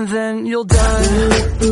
and then you'll die.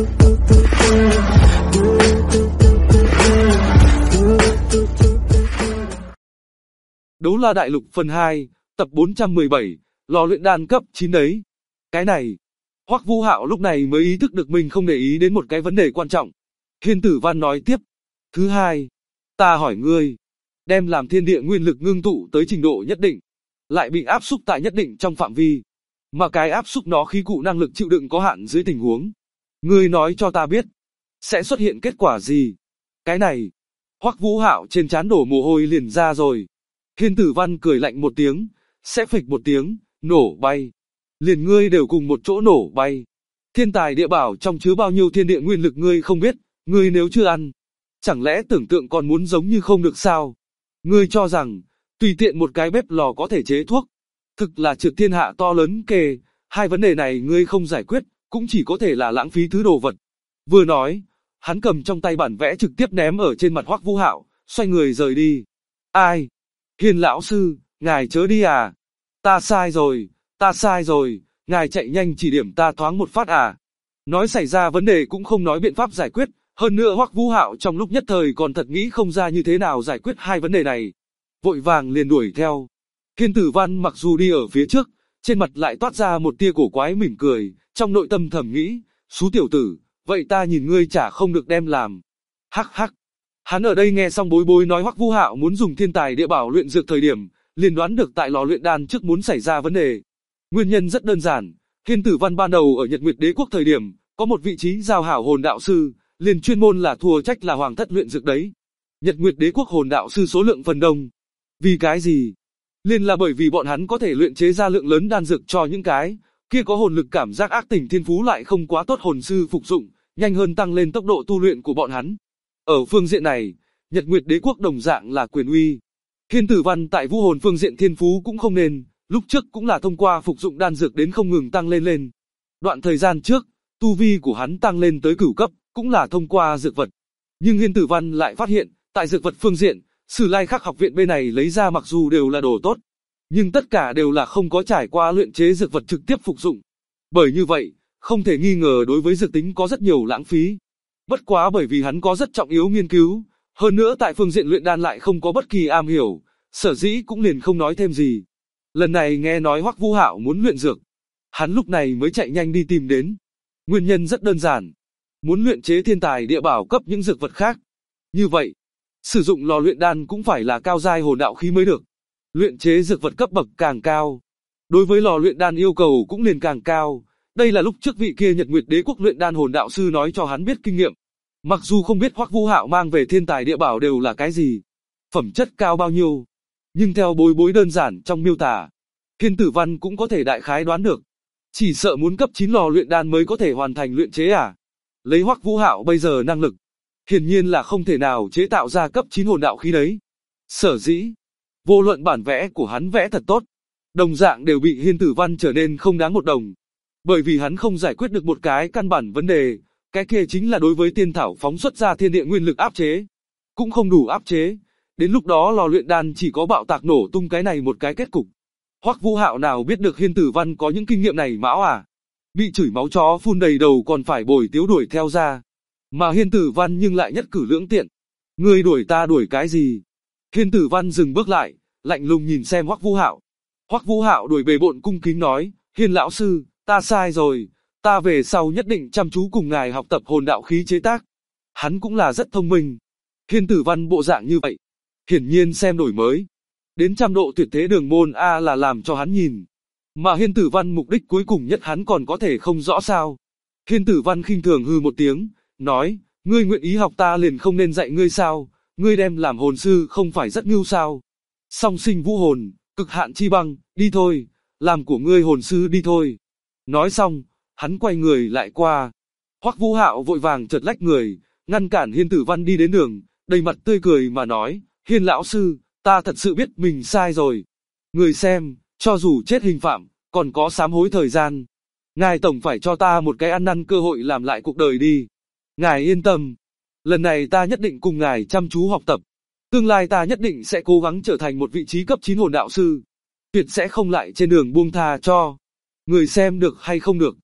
Đấu La Đại Lục phần 2, tập 417, lò luyện đan cấp 9 đấy. Cái này, Hoắc Vũ Hạo lúc này mới ý thức được mình không để ý đến một cái vấn đề quan trọng. Hiên Tử Văn nói tiếp, thứ hai, ta hỏi ngươi, đem làm thiên địa nguyên lực ngưng tụ tới trình độ nhất định, lại bị áp xúc tại nhất định trong phạm vi, mà cái áp xúc nó khí cụ năng lực chịu đựng có hạn dưới tình huống, ngươi nói cho ta biết, sẽ xuất hiện kết quả gì? Cái này, Hoắc Vũ Hạo trên trán đổ mồ hôi liền ra rồi. Hiên Tử Văn cười lạnh một tiếng, sẽ phịch một tiếng, nổ bay. Liền ngươi đều cùng một chỗ nổ bay. Thiên tài địa bảo trong chứa bao nhiêu thiên địa nguyên lực ngươi không biết, ngươi nếu chưa ăn, chẳng lẽ tưởng tượng còn muốn giống như không được sao? Ngươi cho rằng, tùy tiện một cái bếp lò có thể chế thuốc, thực là trượt thiên hạ to lớn kề, hai vấn đề này ngươi không giải quyết, cũng chỉ có thể là lãng phí thứ đồ vật. Vừa nói, hắn cầm trong tay bản vẽ trực tiếp ném ở trên mặt Hoắc Vũ Hạo, xoay người rời đi. Ai? Hiên lão sư, ngài chớ đi à? Ta sai rồi, ngài chạy nhanh chỉ điểm ta thoáng một phát à? Nói xảy ra vấn đề cũng không nói biện pháp giải quyết, hơn nữa Hoắc Vũ Hạo trong lúc nhất thời còn thật nghĩ không ra như thế nào giải quyết hai vấn đề này. Vội vàng liền đuổi theo. Hiên Tử Văn mặc dù đi ở phía trước, trên mặt lại toát ra một tia cổ quái mỉm cười, trong nội tâm thầm nghĩ, xú tiểu tử, vậy ta nhìn ngươi chả không được đem làm. Hắc hắc. Hắn ở đây nghe xong Bối Bối nói Hoắc Vũ Hạo muốn dùng thiên tài địa bảo luyện dược thời điểm, liền đoán được tại lò luyện đan trước muốn xảy ra vấn đề. Nguyên nhân rất đơn giản, Hiên Tử Văn ban đầu ở Nhật Nguyệt Đế Quốc thời điểm, có một vị trí giao hảo hồn đạo sư, liền chuyên môn là thua trách là hoàng thất luyện dược đấy. Nhật Nguyệt Đế Quốc hồn đạo sư số lượng phần đông. Vì cái gì? Liền là bởi vì bọn hắn có thể luyện chế ra lượng lớn đan dược cho những cái kia có hồn lực cảm giác ác tình thiên phú lại không quá tốt hồn sư phục dụng, nhanh hơn tăng lên tốc độ tu luyện của bọn hắn. Ở phương diện này, Nhật Nguyệt Đế Quốc đồng dạng là quyền uy. Hiên Tử Văn tại vũ hồn phương diện thiên phú cũng không nên, lúc trước cũng là thông qua phục dụng đan dược đến không ngừng tăng lên. Đoạn thời gian trước, tu vi của hắn tăng lên tới cửu cấp, cũng là thông qua dược vật. Nhưng Hiên Tử Văn lại phát hiện, tại dược vật phương diện, Sử Lai Khắc học viện bên này lấy ra mặc dù đều là đồ tốt, nhưng tất cả đều là không có trải qua luyện chế dược vật trực tiếp phục dụng. Bởi như vậy, không thể nghi ngờ đối với dược tính có rất nhiều lãng phí. Bất quá bởi vì hắn có rất trọng yếu nghiên cứu, hơn nữa tại phương diện luyện đan lại không có bất kỳ am hiểu, sở dĩ cũng liền không nói thêm gì. Lần này nghe nói Hoắc Vũ Hạo muốn luyện dược, hắn lúc này mới chạy nhanh đi tìm đến. Nguyên nhân rất đơn giản, muốn luyện chế thiên tài địa bảo cấp những dược vật khác. Như vậy, sử dụng lò luyện đan cũng phải là cao giai hồn đạo khí mới được. Luyện chế dược vật cấp bậc càng cao, đối với lò luyện đan yêu cầu cũng liền càng cao. Đây là lúc trước vị kia Nhật Nguyệt Đế Quốc luyện đan hồn đạo sư nói cho hắn biết kinh nghiệm. Mặc dù không biết Hoắc Vũ Hạo mang về thiên tài địa bảo đều là cái gì, phẩm chất cao bao nhiêu, nhưng theo Bối Bối đơn giản trong miêu tả, Hiên Tử Văn cũng có thể đại khái đoán được. Chỉ sợ muốn cấp 9 lò luyện đan mới có thể hoàn thành luyện chế à? Lấy Hoắc Vũ Hạo bây giờ năng lực, hiển nhiên là không thể nào chế tạo ra cấp 9 hồn đạo khí đấy. Sở dĩ, vô luận bản vẽ của hắn vẽ thật tốt, đồng dạng đều bị Hiên Tử Văn trở nên không đáng một đồng. Bởi vì hắn không giải quyết được một cái căn bản vấn đề, cái kia chính là đối với tiên thảo phóng xuất ra thiên địa nguyên lực áp chế. Cũng không đủ áp chế, đến lúc đó lò luyện đan chỉ có bạo tạc nổ tung cái này một cái kết cục. Hoắc Vũ Hạo nào biết được Hiên Tử Văn có những kinh nghiệm này mão à? Bị chửi máu chó phun đầy đầu còn phải bồi tiếu đuổi theo ra. Mà Hiên Tử Văn nhưng lại nhất cử lưỡng tiện. Ngươi đuổi ta đuổi cái gì? Hiên Tử Văn dừng bước lại, lạnh lùng nhìn xem Hoắc Vũ Hạo. Hoắc Vũ Hạo đuổi bề bộn cung kính nói, Hiên lão sư, ta sai rồi, ta về sau nhất định chăm chú cùng ngài học tập hồn đạo khí chế tác. Hắn cũng là rất thông minh. Hiên Tử Văn bộ dạng như vậy, hiển nhiên xem đổi mới. Đến 100 độ tuyệt thế đường môn A là làm cho hắn nhìn. Mà Hiên Tử Văn mục đích cuối cùng nhất hắn còn có thể không rõ sao. Hiên Tử Văn khinh thường hừ một tiếng, nói, ngươi nguyện ý học ta liền không nên dạy ngươi sao, ngươi đem làm hồn sư không phải rất ngưu sao. Song sinh vũ hồn, cực hạn chi băng, đi thôi, làm của ngươi hồn sư đi thôi. Nói xong, hắn quay người lại qua. Hoắc Vũ Hạo vội vàng chợt lách người, ngăn cản Hiên Tử Văn đi đến đường, đầy mặt tươi cười mà nói, Hiên lão sư, ta thật sự biết mình sai rồi. Người xem, cho dù chết hình phạm, còn có sám hối thời gian. Ngài tổng phải cho ta một cái ăn năn cơ hội làm lại cuộc đời đi. Ngài yên tâm, lần này ta nhất định cùng ngài chăm chú học tập. Tương lai ta nhất định sẽ cố gắng trở thành một vị trí cấp 9 hồn đạo sư. Tuyệt sẽ không lại trên đường buông tha cho. Người xem được hay không được?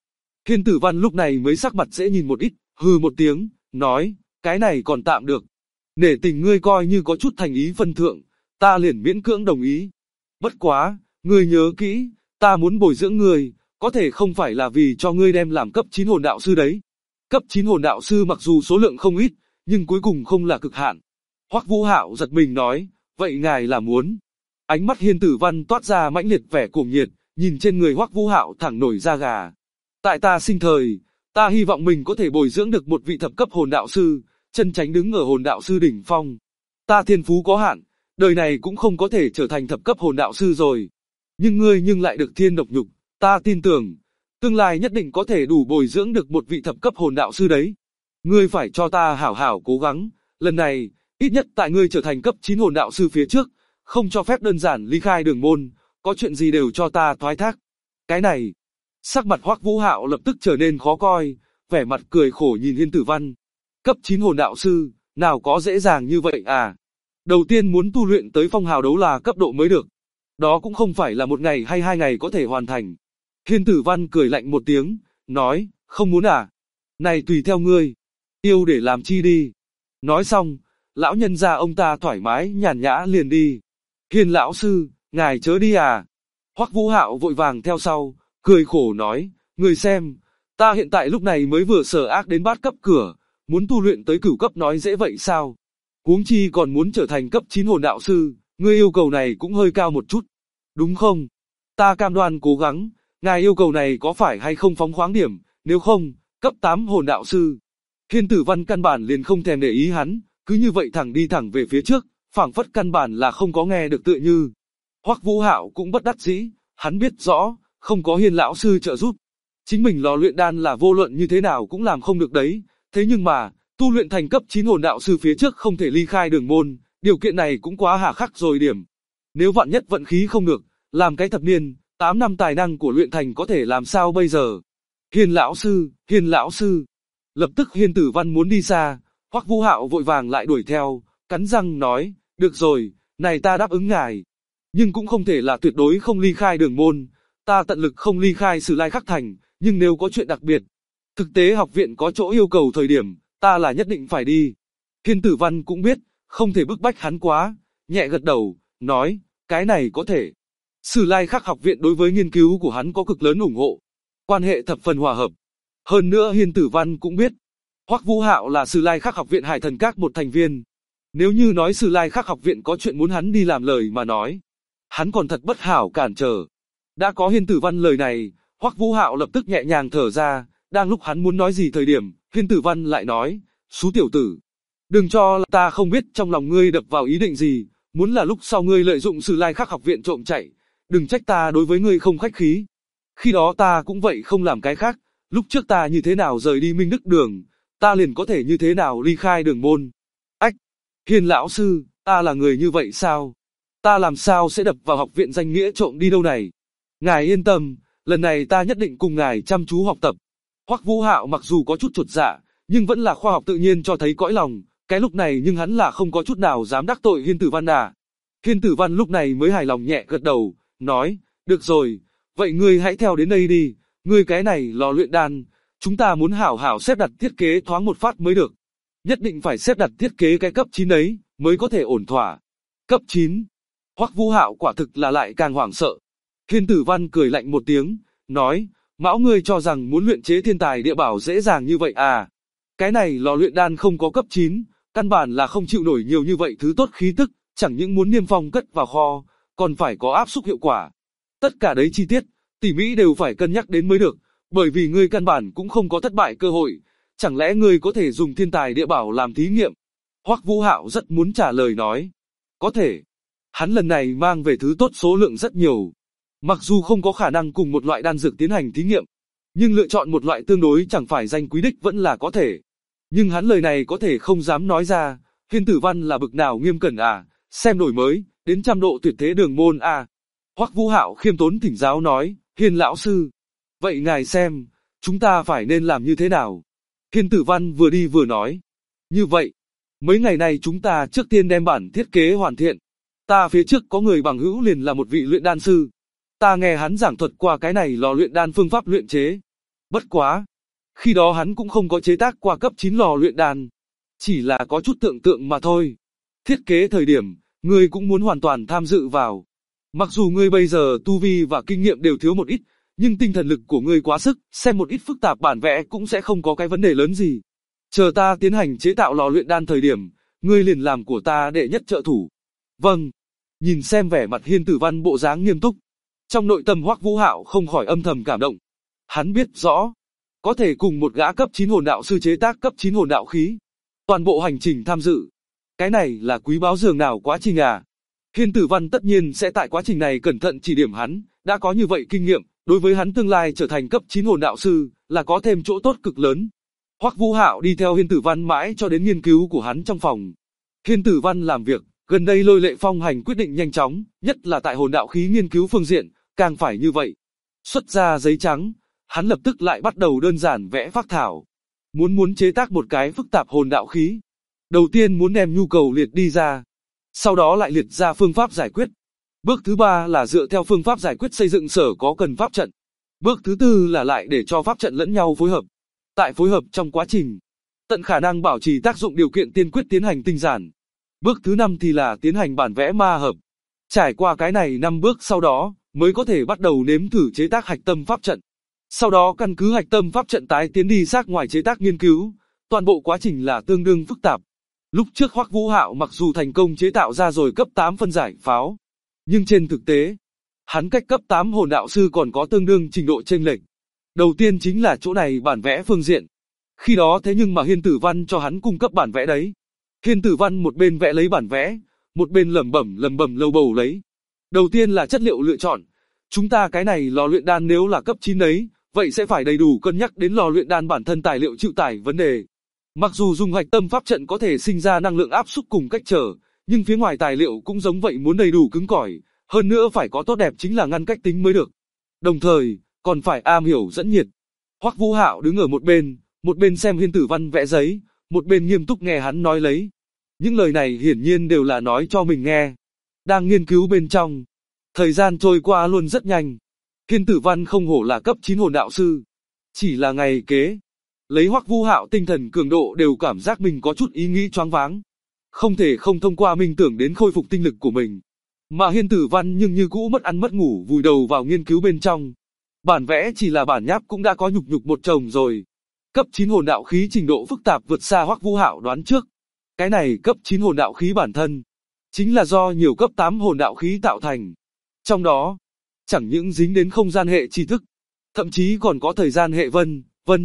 Thiên Tử Văn lúc này mới sắc mặt dễ nhìn một ít, hừ một tiếng, nói, cái này còn tạm được. Nể tình ngươi coi như có chút thành ý phân thượng, ta liền miễn cưỡng đồng ý. Bất quá, ngươi nhớ kỹ, ta muốn bồi dưỡng ngươi, có thể không phải là vì cho ngươi đem làm cấp 9 hồn đạo sư đấy. Cấp 9 hồn đạo sư mặc dù số lượng không ít, nhưng cuối cùng không là cực hạn. Hoắc Vũ Hạo giật mình nói, vậy ngài là muốn? Ánh mắt Hiên Tử Văn toát ra mãnh liệt vẻ cuồng nhiệt, nhìn trên người Hoắc Vũ Hạo thẳng nổi da gà. Tại ta sinh thời, ta hy vọng mình có thể bồi dưỡng được một vị thập cấp hồn đạo sư, chân chánh đứng ở hồn đạo sư đỉnh phong. Ta thiên phú có hạn, đời này cũng không có thể trở thành thập cấp hồn đạo sư rồi. Nhưng ngươi lại được thiên độc nhục, ta tin tưởng, tương lai nhất định có thể đủ bồi dưỡng được một vị thập cấp hồn đạo sư đấy. Ngươi phải cho ta hảo hảo cố gắng, lần này, ít nhất tại ngươi trở thành cấp 9 hồn đạo sư phía trước, không cho phép đơn giản ly khai đường môn, có chuyện gì đều cho ta thoái thác. Cái này, sắc mặt Hoắc Vũ Hạo lập tức trở nên khó coi, vẻ mặt cười khổ nhìn Hiên Tử Văn. Cấp 9 hồn đạo sư, nào có dễ dàng như vậy à? Đầu tiên muốn tu luyện tới phong hào đấu là cấp độ mới được. Đó cũng không phải là một ngày hay 2 ngày có thể hoàn thành. Hiên Tử Văn cười lạnh một tiếng, nói, không muốn à? Này tùy theo ngươi, yêu để làm chi đi. Nói xong, lão nhân gia ông ta thoải mái nhàn nhã liền đi. Hiên lão sư, ngài chớ đi à? Hoắc Vũ Hạo vội vàng theo sau, cười khổ nói, người xem, ta hiện tại lúc này mới vừa sở ác đến bát cấp cửa, muốn tu luyện tới cửu cấp nói dễ vậy sao? Huống chi còn muốn trở thành cấp 9 hồn đạo sư, ngươi yêu cầu này cũng hơi cao một chút, đúng không? Ta cam đoan cố gắng, ngài yêu cầu này có phải hay không phóng khoáng điểm, nếu không, cấp 8 hồn đạo sư. Hiên Tử Văn căn bản liền không thèm để ý hắn, cứ như vậy thẳng đi thẳng về phía trước, phảng phất căn bản là không có nghe được tựa như. Hoắc Vũ Hạo cũng bất đắc dĩ, hắn biết rõ, không có Hiên lão sư trợ giúp, chính mình lò luyện đan là vô luận như thế nào cũng làm không được đấy. Thế nhưng mà, tu luyện thành cấp 9 hồn đạo sư phía trước không thể ly khai đường môn, điều kiện này cũng quá hà khắc rồi điểm. Nếu vạn nhất vận khí không được, làm cái thập niên, 8 năm tài năng của luyện thành có thể làm sao bây giờ? Hiên lão sư. Lập tức Hiên Tử Văn muốn đi xa, Hoắc Vũ Hạo vội vàng lại đuổi theo, cắn răng nói, được rồi, này ta đáp ứng ngài. Nhưng cũng không thể là tuyệt đối không ly khai đường môn, ta tận lực không ly khai Sử Lai Khắc Thành, nhưng nếu có chuyện đặc biệt, thực tế học viện có chỗ yêu cầu thời điểm, ta là nhất định phải đi. Hiên Tử Văn cũng biết, không thể bức bách hắn quá, nhẹ gật đầu, nói, cái này có thể. Sử Lai Khắc học viện đối với nghiên cứu của hắn có cực lớn ủng hộ, quan hệ thập phần hòa hợp. Hơn nữa Hiên Tử Văn cũng biết, Hoắc Vũ Hạo là Sử Lai Khắc học viện Hải Thần Các một thành viên. Nếu như nói Sử Lai Khắc học viện có chuyện muốn hắn đi làm lời mà nói, hắn còn thật bất hảo cản trở. Đã có Hiên Tử Văn lời này, Hoắc Vũ Hạo lập tức nhẹ nhàng thở ra, đang lúc hắn muốn nói gì thời điểm, Hiên Tử Văn lại nói, "Xú tiểu tử, đừng cho là ta không biết trong lòng ngươi đập vào ý định gì, muốn là lúc sau ngươi lợi dụng Sử Lai Khắc học viện trộm chạy, đừng trách ta đối với ngươi không khách khí. Khi đó ta cũng vậy không làm cái khác, lúc trước ta như thế nào rời đi Minh Đức Đường, ta liền có thể như thế nào ly khai đường môn." Ách, Hiên lão sư, ta là người như vậy sao? Ta làm sao sẽ đập vào học viện danh nghĩa trộm đi đâu này? Ngài yên tâm, lần này ta nhất định cùng ngài chăm chú học tập. Hoắc Vũ Hạo mặc dù có chút chột dạ, nhưng vẫn là khoa học tự nhiên cho thấy cõi lòng, cái lúc này nhưng hắn là không có chút nào dám đắc tội Hiên Tử Văn à. Hiên Tử Văn lúc này mới hài lòng nhẹ gật đầu, nói, được rồi, vậy ngươi hãy theo đến đây đi, ngươi cái này lò luyện đan, chúng ta muốn hảo hảo xếp đặt thiết kế thoáng một phát mới được. Nhất định phải xếp đặt thiết kế cái cấp 9 ấy, mới có thể ổn thỏa. Cấp 9. Hoắc Vũ Hạo quả thực là lại càng hoảng sợ. Hiên Tử Văn cười lạnh một tiếng, nói, Mão ngươi cho rằng muốn luyện chế thiên tài địa bảo dễ dàng như vậy à? Cái này lò luyện đan không có cấp 9, căn bản là không chịu nổi nhiều như vậy thứ tốt khí tức, chẳng những muốn niêm phong cất vào kho, còn phải có áp xúc hiệu quả. Tất cả đấy chi tiết, tỉ mỹ đều phải cân nhắc đến mới được, bởi vì ngươi căn bản cũng không có thất bại cơ hội, chẳng lẽ ngươi có thể dùng thiên tài địa bảo làm thí nghiệm? Hoắc Vũ Hạo rất muốn trả lời nói, có thể. Hắn lần này mang về thứ tốt số lượng rất nhiều. Mặc dù không có khả năng cùng một loại đan dược tiến hành thí nghiệm, nhưng lựa chọn một loại tương đối chẳng phải danh quý đích vẫn là có thể. Nhưng hắn lời này có thể không dám nói ra, Hiên Tử Văn là bực nào nghiêm cẩn à, xem đổi mới, đến 100 độ tuyệt thế đường môn à. Hoắc Vũ Hạo khiêm tốn thỉnh giáo nói, Hiên lão sư, vậy ngài xem, chúng ta phải nên làm như thế nào? Hiên Tử Văn vừa đi vừa nói, như vậy, mấy ngày này chúng ta trước tiên đem bản thiết kế hoàn thiện. Ta phía trước có người bằng hữu liền là một vị luyện đan sư. Ta nghe hắn giảng thuật qua cái này lò luyện đan phương pháp luyện chế. Bất quá, khi đó hắn cũng không có chế tác qua cấp 9 lò luyện đan, chỉ là có chút tưởng tượng mà thôi. Thiết kế thời điểm, ngươi cũng muốn hoàn toàn tham dự vào. Mặc dù ngươi bây giờ tu vi và kinh nghiệm đều thiếu một ít, nhưng tinh thần lực của ngươi quá sức, xem một ít phức tạp bản vẽ cũng sẽ không có cái vấn đề lớn gì. Chờ ta tiến hành chế tạo lò luyện đan thời điểm, ngươi liền làm của ta đệ nhất trợ thủ. Vâng. Nhìn xem vẻ mặt Hiên Tử Văn bộ dáng nghiêm túc, trong nội tâm Hoắc Vũ Hạo không khỏi âm thầm cảm động. Hắn biết rõ, có thể cùng một gã cấp 9 hồn đạo sư chế tác cấp 9 hồn đạo khí, toàn bộ hành trình tham dự. Cái này là quý báu dường nào quá trình à. Hiên Tử Văn tất nhiên sẽ tại quá trình này cẩn thận chỉ điểm hắn, đã có như vậy kinh nghiệm, đối với hắn tương lai trở thành cấp 9 hồn đạo sư, là có thêm chỗ tốt cực lớn. Hoắc Vũ Hạo đi theo Hiên Tử Văn mãi cho đến nghiên cứu của hắn trong phòng. Hiên Tử Văn làm việc, gần đây Lôi Lệ Phong hành quyết định nhanh chóng, nhất là tại hồn đạo khí nghiên cứu phương diện, càng phải như vậy. Xuất ra giấy trắng, hắn lập tức lại bắt đầu đơn giản vẽ phác thảo. Muốn chế tác một cái phức tạp hồn đạo khí. Đầu tiên muốn đem nhu cầu liệt đi ra, sau đó lại liệt ra phương pháp giải quyết. Bước thứ ba là dựa theo phương pháp giải quyết xây dựng sở có cần pháp trận. Bước thứ tư là lại để cho pháp trận lẫn nhau phối hợp. Tại phối hợp trong quá trình, tận khả năng bảo trì tác dụng điều kiện tiên quyết tiến hành tinh giản. Bước thứ 5 thì là tiến hành bản vẽ ma hợp. Trải qua cái này 5 bước sau đó, mới có thể bắt đầu nếm thử chế tác hạch tâm pháp trận. Sau đó căn cứ hạch tâm pháp trận tái tiến đi sát ngoài chế tác nghiên cứu, toàn bộ quá trình là tương đương phức tạp. Lúc trước Hoắc Vũ Hạo mặc dù thành công chế tạo ra rồi cấp 8 phân giải pháo, nhưng trên thực tế, hắn cách cấp 8 hồn đạo sư còn có tương đương trình độ chênh lệch. Đầu tiên chính là chỗ này bản vẽ phương diện. Khi đó thế nhưng mà Hiên Tử Văn cho hắn cung cấp bản vẽ đấy. Hiên Tử Văn một bên vẽ lấy bản vẽ, một bên lẩm bẩm lầu bầu lấy. Đầu tiên là chất liệu lựa chọn. Chúng ta cái này lò luyện đan nếu là cấp 9 đấy, vậy sẽ phải đầy đủ cân nhắc đến lò luyện đan bản thân tài liệu chịu tải vấn đề. Mặc dù dùng hạch tâm pháp trận có thể sinh ra năng lượng áp xúc cùng cách trở, nhưng phía ngoài tài liệu cũng giống vậy muốn đầy đủ cứng cỏi, hơn nữa phải có tốt đẹp chính là ngăn cách tính mới được. Đồng thời, còn phải am hiểu dẫn nhiệt. Hoắc Vũ Hạo đứng ở một bên xem Hiên Tử Văn vẽ giấy, một bên nghiêm túc nghe hắn nói lấy. Những lời này hiển nhiên đều là nói cho mình nghe. Đang nghiên cứu bên trong, thời gian trôi qua luôn rất nhanh. Hiên Tử Văn không hổ là cấp 9 hồn đạo sư. Chỉ là ngày kế, lấy Hoắc Vũ Hạo tinh thần cường độ đều cảm giác mình có chút ý nghĩ choáng váng. Không thể không thông qua minh tưởng đến khôi phục tinh lực của mình. Mà Hiên Tử Văn nhưng như cũ mất ăn mất ngủ vùi đầu vào nghiên cứu bên trong. Bản vẽ chỉ là bản nháp cũng đã có nhục một chồng rồi. Cấp 9 hồn đạo khí trình độ phức tạp vượt xa Hoắc Vũ Hạo đoán trước. Cái này cấp 9 hồn đạo khí bản thân, chính là do nhiều cấp 8 hồn đạo khí tạo thành. Trong đó, chẳng những dính đến không gian hệ tri thức, thậm chí còn có thời gian hệ vân.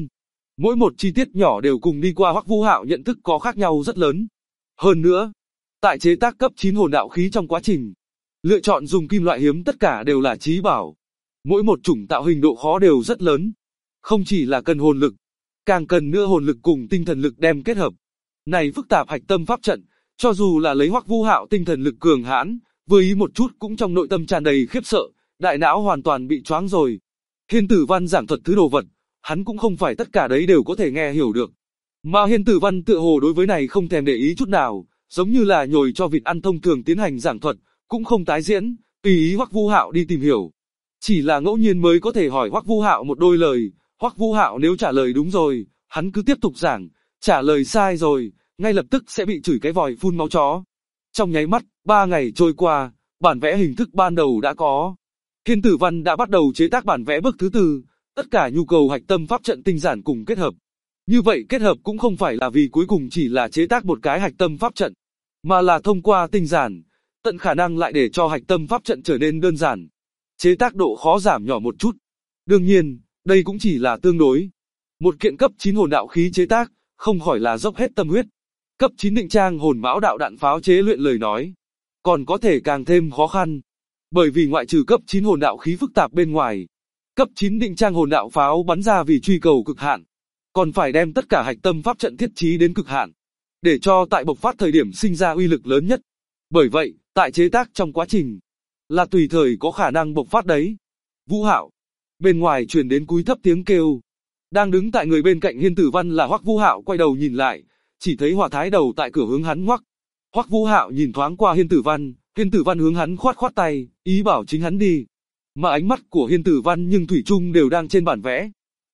Mỗi một chi tiết nhỏ đều cùng đi qua Hoắc Vũ Hạo nhận thức có khác nhau rất lớn. Hơn nữa, tại chế tác cấp 9 hồn đạo khí trong quá trình, lựa chọn dùng kim loại hiếm tất cả đều là chí bảo. Mỗi một chủng tạo hình độ khó đều rất lớn. Không chỉ là cần hồn lực, càng cần nữa hồn lực cùng tinh thần lực đem kết hợp. Này phức tạp hạch tâm pháp trận, cho dù là lấy Hoắc Vũ Hạo tinh thần lực cường hãn, vừa ý một chút cũng trong nội tâm tràn đầy khiếp sợ, đại não hoàn toàn bị choáng rồi. Hiên Tử Văn giảng thuật thứ đồ vật, hắn cũng không phải tất cả đấy đều có thể nghe hiểu được. Mà Hiên Tử Văn tựa hồ đối với này không thèm để ý chút nào, giống như là nhồi cho vịt ăn thông thường tiến hành giảng thuật, cũng không tái diễn, tùy ý Hoắc Vũ Hạo đi tìm hiểu. Chỉ là ngẫu nhiên mới có thể hỏi Hoắc Vũ Hạo một đôi lời, Hoắc Vũ Hạo nếu trả lời đúng rồi, hắn cứ tiếp tục giảng, trả lời sai rồi, ngay lập tức sẽ bị chửi cái vòi phun máu chó. Trong nháy mắt, 3 ngày trôi qua, bản vẽ hình thức ban đầu đã có. Hiên Tử Văn đã bắt đầu chế tác bản vẽ bước thứ tư, tất cả nhu cầu hạch tâm pháp trận tinh giản cùng kết hợp. Như vậy kết hợp cũng không phải là vì cuối cùng chỉ là chế tác một cái hạch tâm pháp trận, mà là thông qua tinh giản, tận khả năng lại để cho hạch tâm pháp trận trở nên đơn giản. Chế tác độ khó giảm nhỏ một chút. Đương nhiên, đây cũng chỉ là tương đối. Một kiện cấp 9 hồn đạo khí chế tác, không khỏi là dốc hết tâm huyết. Cấp 9 định trang hồn mão đạo đạn pháo chế luyện lời nói, còn có thể càng thêm khó khăn. Bởi vì ngoại trừ cấp 9 hồn đạo khí phức tạp bên ngoài, cấp 9 định trang hồn đạo pháo bắn ra vì truy cầu cực hạn, còn phải đem tất cả hạch tâm pháp trận thiết trí đến cực hạn, để cho tại bộc phát thời điểm sinh ra uy lực lớn nhất. Bởi vậy, tại chế tác trong quá trình, là tùy thời có khả năng bộc phát đấy. Vũ Hạo, bên ngoài truyền đến cúi thấp tiếng kêu. Đang đứng tại người bên cạnh Hiên Tử Văn là Hoắc Vũ Hạo quay đầu nhìn lại, chỉ thấy Hỏa Thái Đầu tại cửa hướng hắn ngoắc. Hoắc Vũ Hạo nhìn thoáng qua Hiên Tử Văn hướng hắn khoát khoát tay, ý bảo chính hắn đi. Mà ánh mắt của Hiên Tử Văn nhưng thủy chung đều đang trên bản vẽ.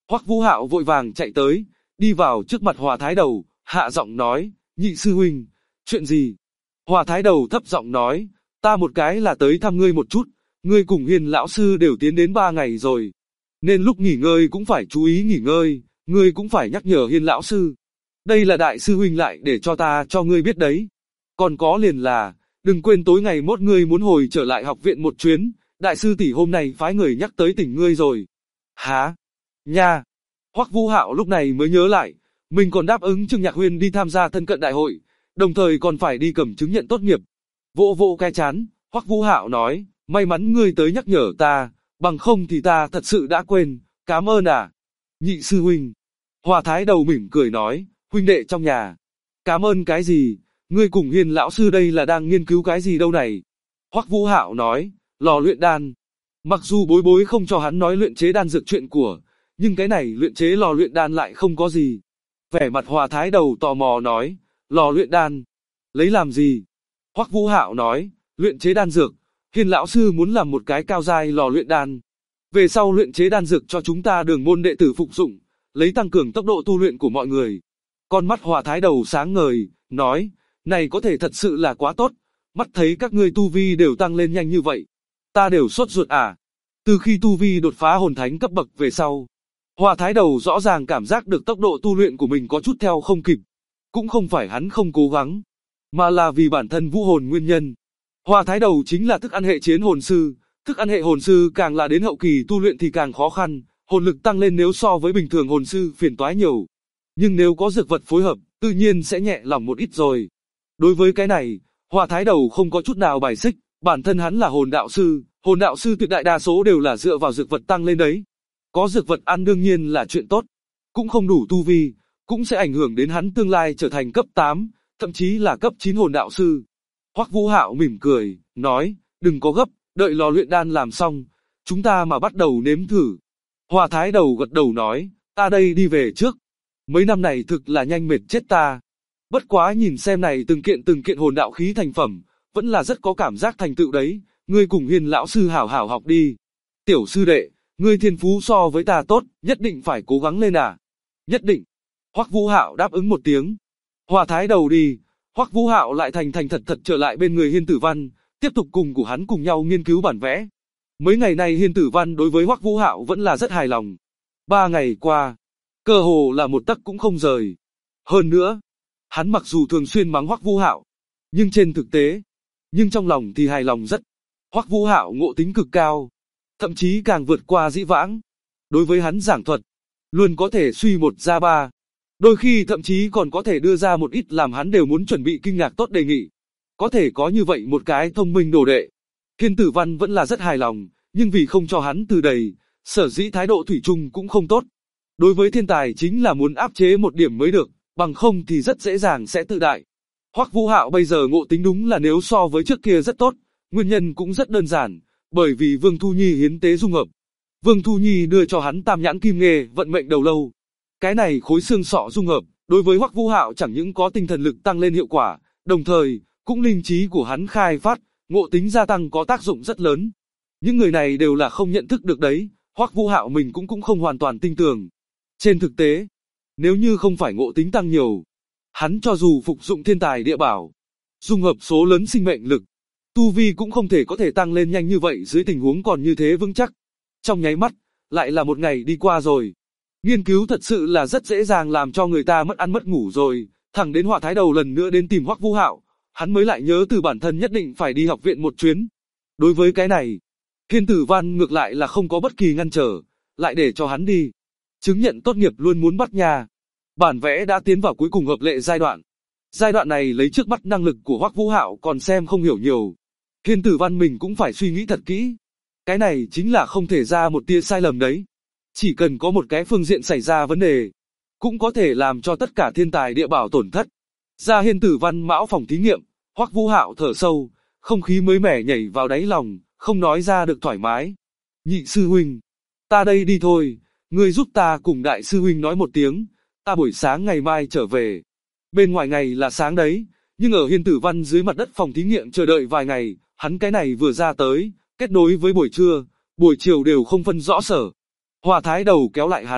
Hoắc Vũ Hạo vội vàng chạy tới, đi vào trước mặt Hòa Thái Đầu, hạ giọng nói, nhị sư huynh, chuyện gì? Hòa Thái Đầu thấp giọng nói, ta một cái là tới thăm ngươi một chút, ngươi cùng Hiên lão sư đều tiến đến 3 ngày rồi, nên lúc nghỉ ngơi cũng phải chú ý nghỉ ngơi, ngươi cũng phải nhắc nhở Hiên lão sư. Đây là đại sư huynh lại để cho ta cho ngươi biết đấy. Còn có liền là, đừng quên tối ngày mốt ngươi muốn hồi trở lại học viện một chuyến, đại sư tỷ hôm nay phái người nhắc tới tỉnh ngươi rồi. Hả? Nha! Hoắc Vũ Hạo lúc này mới nhớ lại, mình còn đáp ứng Trương Nhạc Huyên đi tham gia thân cận đại hội, đồng thời còn phải đi cầm chứng nhận tốt nghiệp. Vỗ vỗ cái chán, Hoắc Vũ Hạo nói, may mắn ngươi tới nhắc nhở ta, bằng không thì ta thật sự đã quên, cảm ơn à. Nhị sư huynh. Hòa Thái Đầu mỉm cười nói, huynh đệ trong nhà. Cảm ơn cái gì, ngươi cùng Hiên lão sư đây là đang nghiên cứu cái gì đâu này. Hoắc Vũ Hạo nói, lò luyện đan. Mặc dù bối bối không cho hắn nói luyện chế đan dược chuyện của, nhưng cái này luyện chế lò luyện đan lại không có gì. Vẻ mặt Hòa Thái Đầu tò mò nói, lò luyện đan, lấy làm gì? Hoắc Vũ Hạo nói, luyện chế đan dược, Hiên lão sư muốn làm một cái cao giai lò luyện đan. Về sau luyện chế đan dược cho chúng ta đường môn đệ tử phục dụng, lấy tăng cường tốc độ tu luyện của mọi người. Con mắt Hòa Thái Đầu sáng ngời, nói, này có thể thật sự là quá tốt, mắt thấy các ngươi tu vi đều tăng lên nhanh như vậy. Ta đều sốt ruột à. Từ khi tu vi đột phá hồn thánh cấp bậc về sau, Hòa Thái Đầu rõ ràng cảm giác được tốc độ tu luyện của mình có chút theo không kịp. Cũng không phải hắn không cố gắng, mà là vì bản thân vũ hồn nguyên nhân. Hòa Thái Đầu chính là thức ăn hệ chiến hồn sư, thức ăn hệ hồn sư càng là đến hậu kỳ tu luyện thì càng khó khăn, hồn lực tăng lên nếu so với bình thường hồn sư phiền toái nhiều. Nhưng nếu có dược vật phối hợp, tự nhiên sẽ nhẹ lòng một ít rồi. Đối với cái này, Hòa Thái Đầu không có chút nào bài xích, bản thân hắn là hồn đạo sư tuyệt đại đa số đều là dựa vào dược vật tăng lên đấy. Có dược vật ăn đương nhiên là chuyện tốt, cũng không đủ tu vi, cũng sẽ ảnh hưởng đến hắn tương lai trở thành cấp 8, thậm chí là cấp 9 hồn đạo sư. Hoắc Vũ Hạo mỉm cười, nói, đừng có gấp, đợi lò luyện đan làm xong, chúng ta mà bắt đầu nếm thử. Hòa Thái Đầu gật đầu nói, ta đây đi về trước. Mấy năm này thực là nhanh mệt chết ta. Bất quá nhìn xem này từng kiện hồn đạo khí thành phẩm, vẫn là rất có cảm giác thành tựu đấy, ngươi cùng Hiên lão sư hảo hảo học đi. Tiểu sư đệ, ngươi thiên phú so với ta tốt, nhất định phải cố gắng lên à. Nhất định. Hoắc Vũ Hạo đáp ứng một tiếng. Hòa Thái Đầu đi, Hoắc Vũ Hạo lại thành thật trở lại bên người Hiên Tử Văn, tiếp tục cùng của hắn cùng nhau nghiên cứu bản vẽ. Mấy ngày nay Hiên Tử Văn đối với Hoắc Vũ Hạo vẫn là rất hài lòng. 3 ngày qua, cơ hồ là một tấc cũng không rời. Hơn nữa, hắn mặc dù thường xuyên mắng Hoắc Vũ Hạo, nhưng trên thực tế, trong lòng thì hài lòng rất. Hoắc Vũ Hạo ngộ tính cực cao, thậm chí càng vượt qua dĩ vãng. Đối với hắn giảng thuật, luôn có thể suy một ra ba. Đôi khi thậm chí còn có thể đưa ra một ít làm hắn đều muốn chuẩn bị kinh ngạc tốt đề nghị. Có thể có như vậy một cái thông minh đồ đệ. Hiên Tử Văn vẫn là rất hài lòng, nhưng vì không cho hắn từ đầy, sở dĩ thái độ thủy chung cũng không tốt. Đối với thiên tài chính là muốn áp chế một điểm mới được, bằng không thì rất dễ dàng sẽ tự đại. Hoắc Vũ Hạo bây giờ ngộ tính đúng là nếu so với trước kia rất tốt, nguyên nhân cũng rất đơn giản, bởi vì Vương Thu Nhi hiến tế dung hợp. Vương Thu Nhi đưa cho hắn tam nhãn kim nghề vận mệnh đầu lâu. Cái này khối xương sọ dung hợp, đối với Hoắc Vũ Hạo chẳng những có tinh thần lực tăng lên hiệu quả, đồng thời, cũng linh trí của hắn khai phát, ngộ tính gia tăng có tác dụng rất lớn. Những người này đều là không nhận thức được đấy, Hoắc Vũ Hạo mình cũng không hoàn toàn tin tưởng. Trên thực tế, nếu như không phải ngộ tính tăng nhiều, hắn cho dù phục dụng thiên tài địa bảo, dung hợp số lớn sinh mệnh lực, tu vi cũng không thể có thể tăng lên nhanh như vậy dưới tình huống còn như thế vững chắc. Trong nháy mắt, lại là một ngày đi qua rồi. Nghiên cứu thật sự là rất dễ dàng làm cho người ta mất ăn mất ngủ rồi, thẳng đến Hòa Thái Đầu lần nữa đến tìm Hoắc Vũ Hạo, hắn mới lại nhớ từ bản thân nhất định phải đi học viện một chuyến. Đối với cái này, Hiên Tử Văn ngược lại là không có bất kỳ ngăn trở, lại để cho hắn đi. Chứng nhận tốt nghiệp luôn muốn bắt nhà. Bản vẽ đã tiến vào cuối cùng hợp lệ giai đoạn. Giai đoạn này lấy trước mắt năng lực của Hoắc Vũ Hạo còn xem không hiểu nhiều. Hiên Tử Văn mình cũng phải suy nghĩ thật kỹ. Cái này chính là không thể ra một tia sai lầm đấy. Chỉ cần có một cái phương diện xảy ra vấn đề, cũng có thể làm cho tất cả thiên tài địa bảo tổn thất. Ra Hiên Tử Văn mão phòng thí nghiệm, Hoắc Vũ Hạo thở sâu, không khí mới mẻ nhảy vào đáy lòng, không nói ra được thoải mái. Nhị sư huynh, ta đây đi thôi, ngươi giúp ta cùng đại sư huynh nói một tiếng, ta buổi sáng ngày mai trở về. Bên ngoài ngày là sáng đấy, nhưng ở Hiên Tử Văn dưới mặt đất phòng thí nghiệm chờ đợi vài ngày, hắn cái này vừa ra tới, kết nối với buổi trưa, buổi chiều đều không phân rõ sở. Hòa Thái Đầu kéo lại hắn,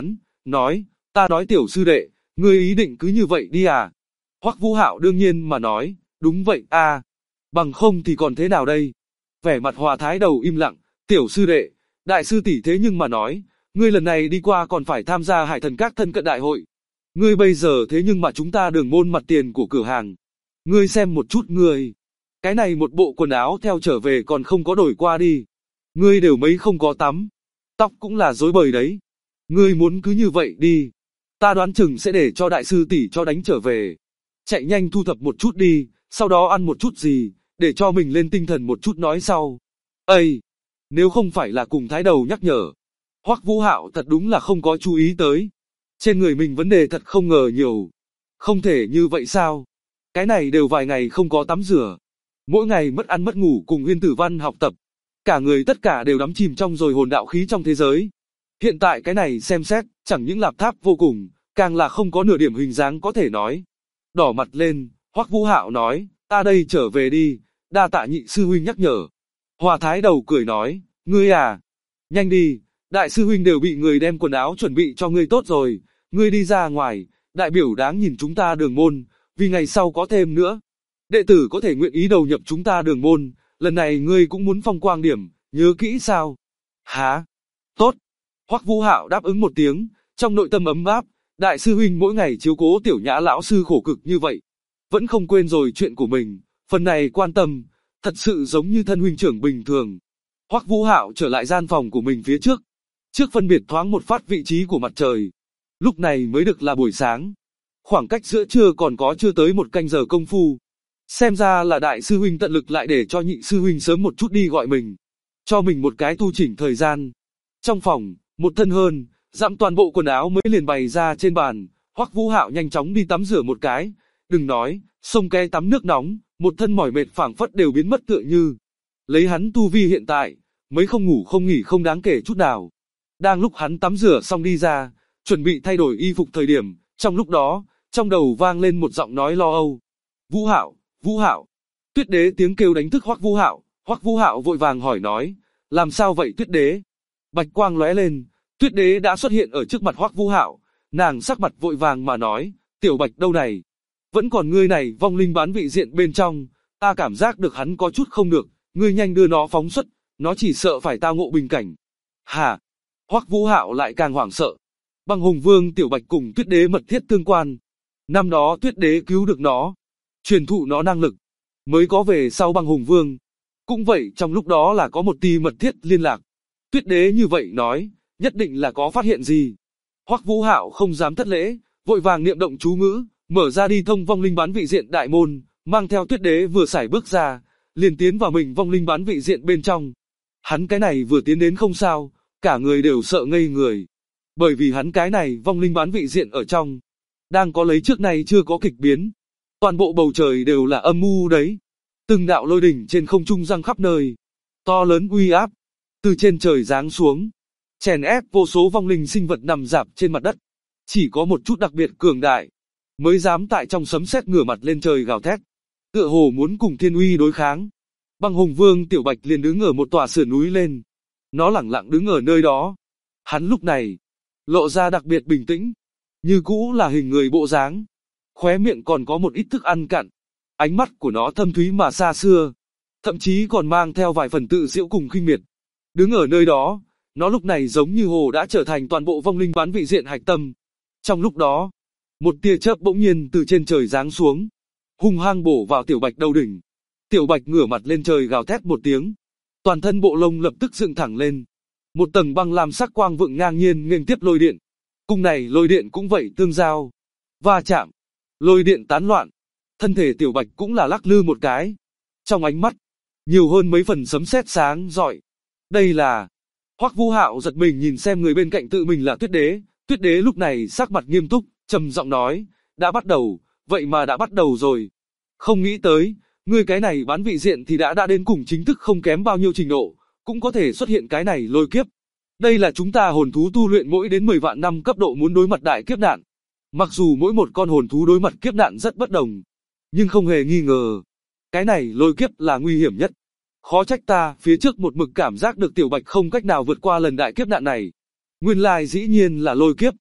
nói, ta nói tiểu sư đệ, ngươi ý định cứ như vậy đi à? Hoắc Vũ Hạo đương nhiên mà nói, đúng vậy a, bằng không thì còn thế nào đây? Vẻ mặt Hòa Thái Đầu im lặng, tiểu sư đệ, đại sư tỷ thế nhưng mà nói, ngươi lần này đi qua còn phải tham gia Hải Thần Các thân cận đại hội. Ngươi bây giờ thế nhưng mà chúng ta đường môn mặt tiền của cửa hàng. Ngươi xem một chút ngươi. Cái này một bộ quần áo theo trở về còn không có đổi qua đi. Ngươi đều mấy không có tắm. Tóc cũng là rối bời đấy. Ngươi muốn cứ như vậy đi. Ta đoán chừng sẽ để cho đại sư tỷ cho đánh trở về. Chạy nhanh thu thập một chút đi, sau đó ăn một chút gì, để cho mình lên tinh thần một chút nói sau. Ây! Nếu không phải là cùng Thái Đầu nhắc nhở. Hoắc Vũ Hạo thật đúng là không có chú ý tới. Trên người mình vấn đề thật không ngờ nhiều. Không thể như vậy sao? Cái này đều vài ngày không có tắm rửa. Mỗi ngày mất ăn mất ngủ cùng Huyên Tử Văn học tập. Cả người tất cả đều đắm chìm trong rồi hồn đạo khí trong thế giới. Hiện tại cái này xem xét, chẳng những lạp tháp vô cùng, càng là không có nửa điểm hình dáng có thể nói. Đỏ mặt lên, Hoắc Vũ Hạo nói, ta đây trở về đi, đa tạ nhị sư huynh nhắc nhở. Hòa Thái Đầu cười nói, ngươi à, nhanh đi, đại sư huynh đều bị người đem quần áo chuẩn bị cho ngươi tốt rồi, ngươi đi ra ngoài, đại biểu đáng nhìn chúng ta đường môn, vì ngày sau có thêm nữa. Đệ tử có thể nguyện ý đầu nhập chúng ta đường môn, lần này ngươi cũng muốn phong quang điểm, nhớ kỹ sao? Hả? Tốt. Hoắc Vũ Hạo đáp ứng một tiếng, trong nội tâm ấm áp, đại sư huynh mỗi ngày chiếu cố Tiểu Nhã lão sư khổ cực như vậy, vẫn không quên rồi chuyện của mình, phần này quan tâm, thật sự giống như thân huynh trưởng bình thường. Hoắc Vũ Hạo trở lại gian phòng của mình phía trước, trước phân biệt thoáng một phát vị trí của mặt trời. Lúc này mới được là buổi sáng, khoảng cách giữa trưa còn có chưa tới một canh giờ công phu. Xem ra là đại sư huynh tận lực lại để cho nhị sư huynh sớm một chút đi gọi mình, cho mình một cái tu chỉnh thời gian. Trong phòng, một thân hơn, dặm toàn bộ quần áo mới liền bày ra trên bàn, Hoắc Vũ Hạo nhanh chóng đi tắm rửa một cái, đừng nói, xông cái tắm nước nóng, một thân mỏi mệt phảng phất đều biến mất tựa như. Lấy hắn tu vi hiện tại, mấy không ngủ không nghỉ không đáng kể chút nào. Đang lúc hắn tắm rửa xong đi ra, chuẩn bị thay đổi y phục thời điểm, trong lúc đó, trong đầu vang lên một giọng nói lo âu. Vũ Hạo, Vũ Hạo. Tuyết Đế tiếng kêu đánh thức Hoắc Vũ Hạo, Hoắc Vũ Hạo vội vàng hỏi nói, làm sao vậy Tuyết Đế? Bạch quang lóe lên, Tuyết Đế đã xuất hiện ở trước mặt Hoắc Vũ Hạo, nàng sắc mặt vội vàng mà nói, Tiểu Bạch đâu này? Vẫn còn ngươi này vong linh bán vị diện bên trong, ta cảm giác được hắn có chút không được, ngươi nhanh đưa nó phóng xuất, nó chỉ sợ phải tao ngộ bình cảnh. Hả? Hoắc Vũ Hạo lại càng hoảng sợ. Băng Hùng Vương Tiểu Bạch cùng Tuyết Đế mật thiết tương quan. Năm đó Tuyết Đế cứu được nó, truyền thụ nó năng lực, mới có về sau Băng Hùng Vương. Cũng vậy trong lúc đó là có một tí mật thiết liên lạc. Tuyết Đế như vậy nói, nhất định là có phát hiện gì. Hoắc Vũ Hạo không dám thất lễ, vội vàng niệm động chú ngữ, mở ra đi thông vong linh bán vị diện đại môn, mang theo Tuyết Đế vừa sải bước ra, liền tiến vào mình vong linh bán vị diện bên trong. Hắn cái này vừa tiến đến không sao, cả người đều sợ ngây người. Bởi vì hắn cái này vong linh bán vị diện ở trong, đang có lấy trước nay chưa có kịch biến. Toàn bộ bầu trời đều là âm u đấy. Từng đạo lôi đỉnh trên không trung giăng khắp nơi. To lớn uy áp, từ trên trời giáng xuống, chèn ép vô số vong linh sinh vật nằm rạp trên mặt đất. Chỉ có một chút đặc biệt cường đại, mới dám tại trong sấm sét ngửa mặt lên trời gào thét, tựa hồ muốn cùng thiên uy đối kháng. Băng Hùng Vương Tiểu Bạch liền đứng ở một tòa sườn núi lên. Nó lẳng lặng đứng ở nơi đó. Hắn lúc này, lộ ra đặc biệt bình tĩnh, như cũ là hình người bộ dáng. Khóe miệng còn có một ít thức ăn cặn. Ánh mắt của nó thâm thúy mà xa xưa, thậm chí còn mang theo vài phần tự giễu cùng khinh miệt. Đứng ở nơi đó, nó lúc này giống như hồ đã trở thành toàn bộ vong linh bán vị diện hạch tâm. Trong lúc đó, một tia chớp bỗng nhiên từ trên trời giáng xuống, hung hăng bổ vào Tiểu Bạch đầu đỉnh. Tiểu Bạch ngửa mặt lên trời gào thét một tiếng, toàn thân bộ lông lập tức dựng thẳng lên. Một tầng băng lam sắc quang vượng ngang nhiên nghênh tiếp lôi điện. Cùng này lôi điện cũng vậy tương giao, va chạm, lôi điện tán loạn. Thân thể Tiểu Bạch cũng là lắc lư một cái. Trong ánh mắt, nhiều hơn mấy phần sấm sét sáng rọi. Đây là... Hoắc Vũ Hạo giật mình nhìn xem người bên cạnh tự mình là Tuyết Đế. Tuyết Đế lúc này sắc mặt nghiêm túc, trầm giọng nói, đã bắt đầu, vậy mà đã bắt đầu rồi. Không nghĩ tới, ngươi cái này bán vị diện thì đã đến cùng chính thức không kém bao nhiêu trình độ, cũng có thể xuất hiện cái này lôi kiếp. Đây là chúng ta hồn thú tu luyện mỗi đến 10 vạn năm cấp độ muốn đối mặt đại kiếp nạn. Mặc dù mỗi một con hồn thú đối mặt kiếp nạn rất bất đồng, nhưng không hề nghi ngờ, cái này lôi kiếp là nguy hiểm nhất. Khó trách ta phía trước một mực cảm giác được Tiểu Bạch không cách nào vượt qua lần đại kiếp nạn này. Nguyên lai dĩ nhiên là lôi kiếp.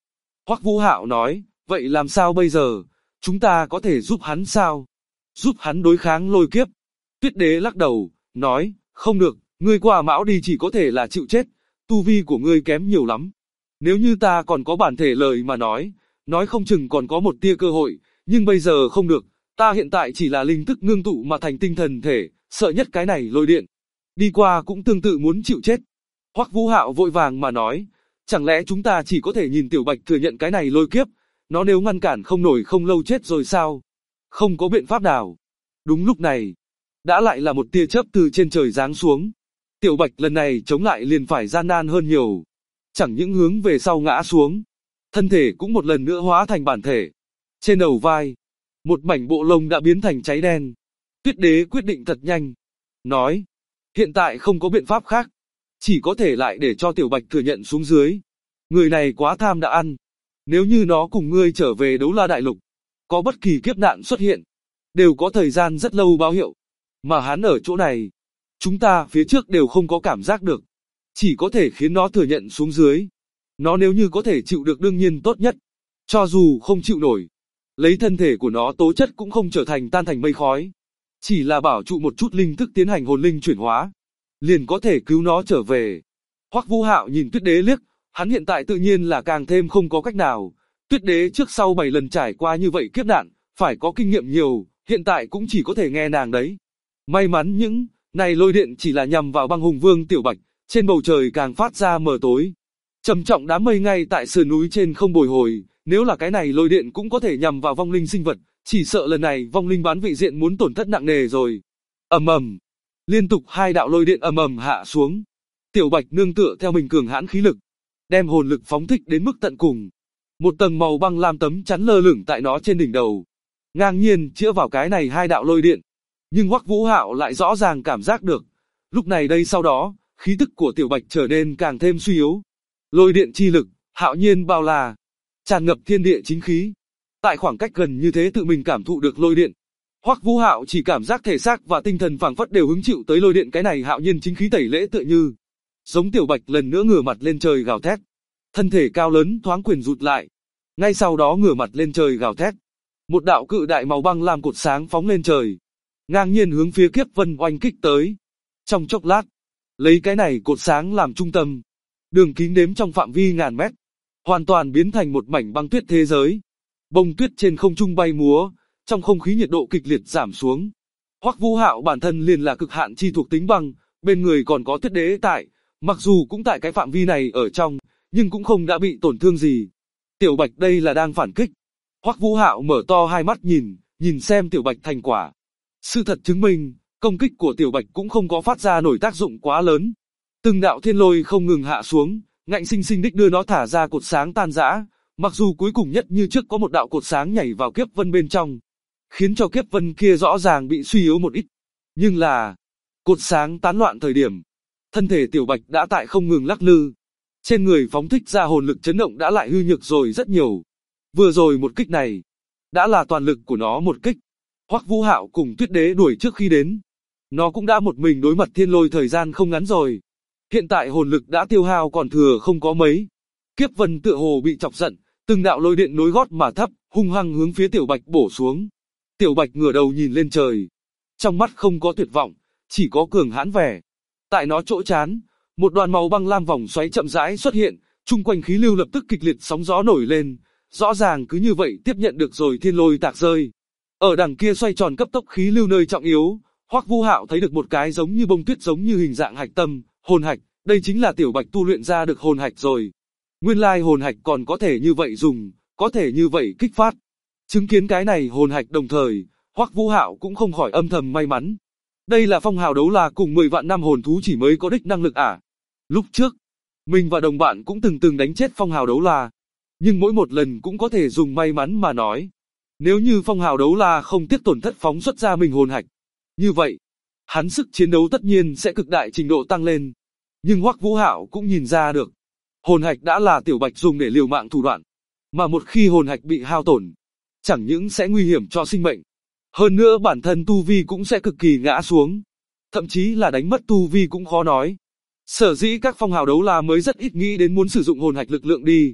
Hoắc Vũ Hạo nói, vậy làm sao bây giờ? Chúng ta có thể giúp hắn sao? Giúp hắn đối kháng lôi kiếp. Tuyết Đế lắc đầu, nói, không được, ngươi qua mão đi chỉ có thể là chịu chết, tu vi của ngươi kém nhiều lắm. Nếu như ta còn có bản thể lời mà nói không chừng còn có một tia cơ hội, nhưng bây giờ không được, ta hiện tại chỉ là linh thức ngưng tụ mà thành tinh thần thể, sợ nhất cái này lôi điện. Đi qua cũng tương tự muốn chịu chết. Hoắc Vũ Hạo vội vàng mà nói, chẳng lẽ chúng ta chỉ có thể nhìn Tiểu Bạch thừa nhận cái này lôi kiếp, nó nếu ngăn cản không nổi không lâu chết rồi sao? Không có biện pháp nào. Đúng lúc này, đã lại là một tia chớp từ trên trời giáng xuống. Tiểu Bạch lần này chống lại liền phải gian nan hơn nhiều. Chẳng những hướng về sau ngã xuống, thân thể cũng một lần nữa hóa thành bản thể. Trên đầu vai, một mảnh bộ lông đã biến thành cháy đen. Tuyết Đế quyết định thật nhanh, nói, hiện tại không có biện pháp khác, chỉ có thể lại để cho Tiểu Bạch thừa nhận xuống dưới. Người này quá tham đã ăn, nếu như nó cùng ngươi trở về Đấu La Đại Lục, có bất kỳ kiếp nạn xuất hiện, đều có thời gian rất lâu báo hiệu. Mà hắn ở chỗ này, chúng ta phía trước đều không có cảm giác được, chỉ có thể khiến nó thừa nhận xuống dưới. Nó nếu như có thể chịu được đương nhiên tốt nhất, cho dù không chịu nổi, lấy thân thể của nó tố chất cũng không trở thành tan thành mây khói, chỉ là bảo trụ một chút linh thức tiến hành hồn linh chuyển hóa, liền có thể cứu nó trở về. Hoắc Vũ Hạo nhìn Tuyết Đế liếc, hắn hiện tại tự nhiên là càng thêm không có cách nào. Tuyết Đế trước sau 7 lần trải qua như vậy kiếp nạn, phải có kinh nghiệm nhiều, hiện tại cũng chỉ có thể nghe nàng đấy. May mắn những này lôi điện chỉ là nhằm vào Băng Hùng Vương Tiểu Bạch, trên bầu trời càng phát ra mờ tối. Trầm trọng đám mây ngay tại sườn núi trên không bồi hồi, nếu là cái này lôi điện cũng có thể nhằm vào vong linh sinh vật, chỉ sợ lần này vong linh bán vị diện muốn tổn thất nặng nề rồi. Ầm ầm, liên tục 2 đạo lôi điện ầm ầm hạ xuống. Tiểu Bạch nương tựa theo mình cường hãn khí lực, đem hồn lực phóng thích đến mức tận cùng. Một tầng màu băng lam tấm chắn lơ lửng tại nó trên đỉnh đầu, ngang nhiên chĩa vào cái này 2 đạo lôi điện. Nhưng Hoắc Vũ Hạo lại rõ ràng cảm giác được, lúc này đây sau đó, khí tức của Tiểu Bạch trở nên càng thêm suy yếu. Lôi điện chi lực, hạo nhiên bao la, tràn ngập thiên địa chính khí. Tại khoảng cách gần như thế tự mình cảm thụ được lôi điện, Hoắc Vũ Hạo chỉ cảm giác thể xác và tinh thần phảng phất đều hứng chịu tới lôi điện cái này hạo nhiên chính khí tẩy lễ tựa như. Giống Tiểu Bạch lần nữa ngửa mặt lên trời gào thét, thân thể cao lớn thoáng quyền rụt lại, ngay sau đó ngửa mặt lên trời gào thét. Một đạo cự đại màu băng lam cột sáng phóng lên trời, ngang nhiên hướng phía Kiếp Vân oanh kích tới. Trong chốc lát, lấy cái này cột sáng làm trung tâm, đường kính đếm trong phạm vi ngàn mét, hoàn toàn biến thành một mảnh băng tuyết thế giới. Bông tuyết trên không trung bay múa, trong không khí nhiệt độ kịch liệt giảm xuống. Hoắc Vũ Hạo bản thân liền là cực hạn chi thuộc tính băng, bên người còn có Tuyết Đế tại, mặc dù cũng tại cái phạm vi này ở trong, nhưng cũng không đã bị tổn thương gì. Tiểu Bạch đây là đang phản kích. Hoắc Vũ Hạo mở to hai mắt nhìn xem Tiểu Bạch thành quả. Sự thật chứng minh, công kích của Tiểu Bạch cũng không có phát ra nổi tác dụng quá lớn. Từng đạo thiên lôi không ngừng hạ xuống, ngạnh sinh sinh đích đưa nó thả ra cột sáng tan rã. Mặc dù cuối cùng nhất như trước có một đạo cột sáng nhảy vào Kiếp Vân bên trong, khiến cho Kiếp Vân kia rõ ràng bị suy yếu một ít. Nhưng là, cột sáng tán loạn thời điểm, thân thể Tiểu Bạch đã tại không ngừng lắc lư. Trên người phóng thích ra hồn lực chấn động đã lại hư nhược rồi rất nhiều. Vừa rồi một kích này, đã là toàn lực của nó một kích. Hoắc Vũ Hạo cùng Tuyết Đế đuổi trước khi đến, nó cũng đã một mình đối mặt thiên lôi thời gian không ngắn rồi. Hiện tại hồn lực đã tiêu hao còn thừa không có mấy. Kiếp Vân tựa hồ bị chọc giận, từng đạo lôi điện nối gót mà thấp, hung hăng hướng phía Tiểu Bạch bổ xuống. Tiểu Bạch ngửa đầu nhìn lên trời, trong mắt không có tuyệt vọng, chỉ có cường hãn vẻ. Tại nó chỗ chán, một đoàn màu băng lam vòng xoáy chậm rãi xuất hiện, chung quanh khí lưu lập tức kịch liệt sóng gió nổi lên, rõ ràng cứ như vậy tiếp nhận được rồi thiên lôi tạc rơi. Ở đằng kia xoay tròn cấp tốc khí lưu nơi trọng yếu, Hoắc Vũ Hạo thấy được một cái giống như bông tuyết giống như hình dạng hạch tâm, hồn hạch, đây chính là Tiểu Bạch tu luyện ra được hồn hạch rồi. Nguyên lai hồn hạch còn có thể như vậy dùng, có thể như vậy kích phát. Chứng kiến cái này hồn hạch đồng thời, Hoắc Vũ Hạo cũng không khỏi âm thầm may mắn. Đây là phong hào đấu la cùng 10 vạn năm hồn thú chỉ mới có đích năng lực à? Lúc trước, mình và đồng bạn cũng từng đánh chết phong hào đấu la, nhưng mỗi một lần cũng có thể dùng may mắn mà nói. Nếu như phong hào đấu la không tiếc tổn thất phóng xuất ra mình hồn hạch, như vậy, hắn sức chiến đấu tất nhiên sẽ cực đại trình độ tăng lên. Nhưng Hoắc Vũ Hạo cũng nhìn ra được, hồn hạch đã là Tiểu Bạch dùng để liều mạng thủ đoạn, mà một khi hồn hạch bị hao tổn, chẳng những sẽ nguy hiểm cho sinh mệnh, hơn nữa bản thân tu vi cũng sẽ cực kỳ ngã xuống, thậm chí là đánh mất tu vi cũng khó nói. Sở dĩ các phong hào đấu la mới rất ít nghĩ đến muốn sử dụng hồn hạch lực lượng đi.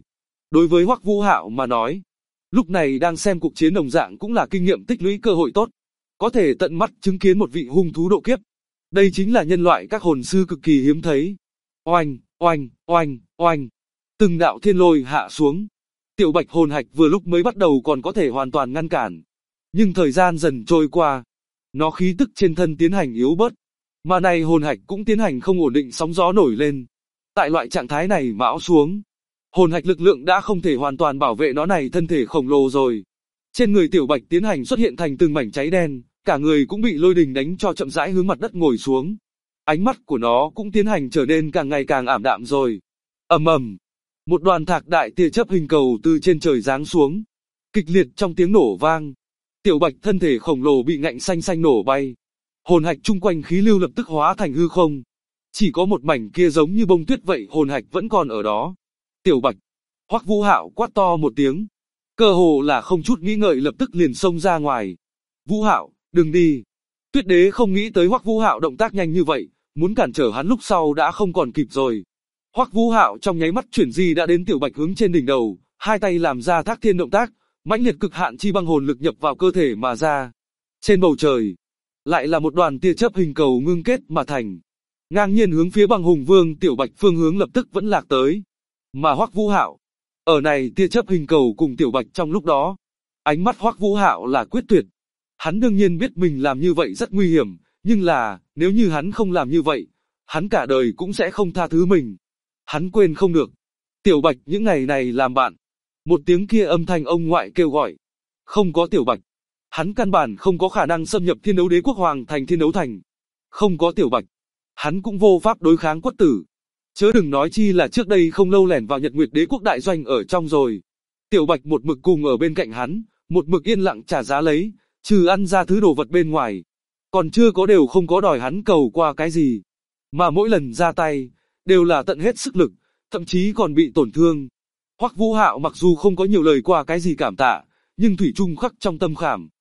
Đối với Hoắc Vũ Hạo mà nói, lúc này đang xem cuộc chiến đồng dạng cũng là kinh nghiệm tích lũy cơ hội tốt, có thể tận mắt chứng kiến một vị hung thú độ kiếp. Đây chính là nhân loại các hồn sư cực kỳ hiếm thấy. Oanh, oanh, oanh, oanh. Từng đạo thiên lôi hạ xuống. Tiểu Bạch hồn hạch vừa lúc mới bắt đầu còn có thể hoàn toàn ngăn cản. Nhưng thời gian dần trôi qua, nó khí tức trên thân tiến hành yếu bớt. Mà này hồn hạch cũng tiến hành không ổn định, sóng gió nổi lên. Tại loại trạng thái này mão xuống, hồn hạch lực lượng đã không thể hoàn toàn bảo vệ nó này thân thể khổng lồ rồi. Trên người Tiểu Bạch tiến hành xuất hiện thành từng mảnh cháy đen, cả người cũng bị lôi đình đánh cho chậm rãi hướng mặt đất ngồi xuống. Ánh mắt của nó cũng tiến hành trở nên càng ngày càng ảm đạm rồi. Ầm ầm, một đoàn thạc đại tia chớp hình cầu từ trên trời giáng xuống, kịch liệt trong tiếng nổ vang. Tiểu Bạch thân thể khổng lồ bị ngạnh xanh xanh nổ bay. Hồn hạch chung quanh khí lưu lập tức hóa thành hư không. Chỉ có một mảnh kia giống như bông tuyết vậy, hồn hạch vẫn còn ở đó. Tiểu Bạch, Hoắc Vũ Hạo quát to một tiếng, cơ hồ là không chút nghĩ ngợi lập tức liền xông ra ngoài. Vũ Hạo, đừng đi. Tuyết Đế không nghĩ tới Hoắc Vũ Hạo động tác nhanh như vậy, muốn cản trở hắn lúc sau đã không còn kịp rồi. Hoắc Vũ Hạo trong nháy mắt chuyển di đã đến Tiểu Bạch hướng trên đỉnh đầu, hai tay làm ra Thác Thiên động tác, mãnh liệt cực hạn chi băng hồn lực nhập vào cơ thể mà ra. Trên bầu trời, lại là một đoàn tia chớp hình cầu ngưng kết mà thành, ngang nhiên hướng phía Băng Hùng Vương Tiểu Bạch phương hướng lập tức vẫn lạc tới. Mà Hoắc Vũ Hạo, ở này tia chớp hình cầu cùng Tiểu Bạch trong lúc đó, ánh mắt Hoắc Vũ Hạo là quyết tuyệt. Hắn đương nhiên biết mình làm như vậy rất nguy hiểm, nhưng là, nếu như hắn không làm như vậy, hắn cả đời cũng sẽ không tha thứ mình. Hắn quên không được. Tiểu Bạch những ngày này làm bạn. Một tiếng kia âm thanh ông ngoại kêu gọi. Không có Tiểu Bạch, hắn căn bản không có khả năng xâm nhập Thiên Đấu Đế Quốc Hoàng Thành Thiên Đấu Thành. Không có Tiểu Bạch, hắn cũng vô pháp đối kháng Quất Tử. Chớ đừng nói chi là trước đây không lâu lẻn vào Nhật Nguyệt Đế Quốc đại doanh ở trong rồi. Tiểu Bạch một mực cùng ở bên cạnh hắn, một mực yên lặng trả giá lấy, trừ ăn ra thứ đồ vật bên ngoài, còn chưa có đều không có đòi hắn cầu qua cái gì. Mà mỗi lần ra tay, đều là tận hết sức lực, thậm chí còn bị tổn thương. Hoắc Vũ Hạo mặc dù không có nhiều lời qua cái gì cảm tạ, nhưng thủy chung khắc trong tâm khảm.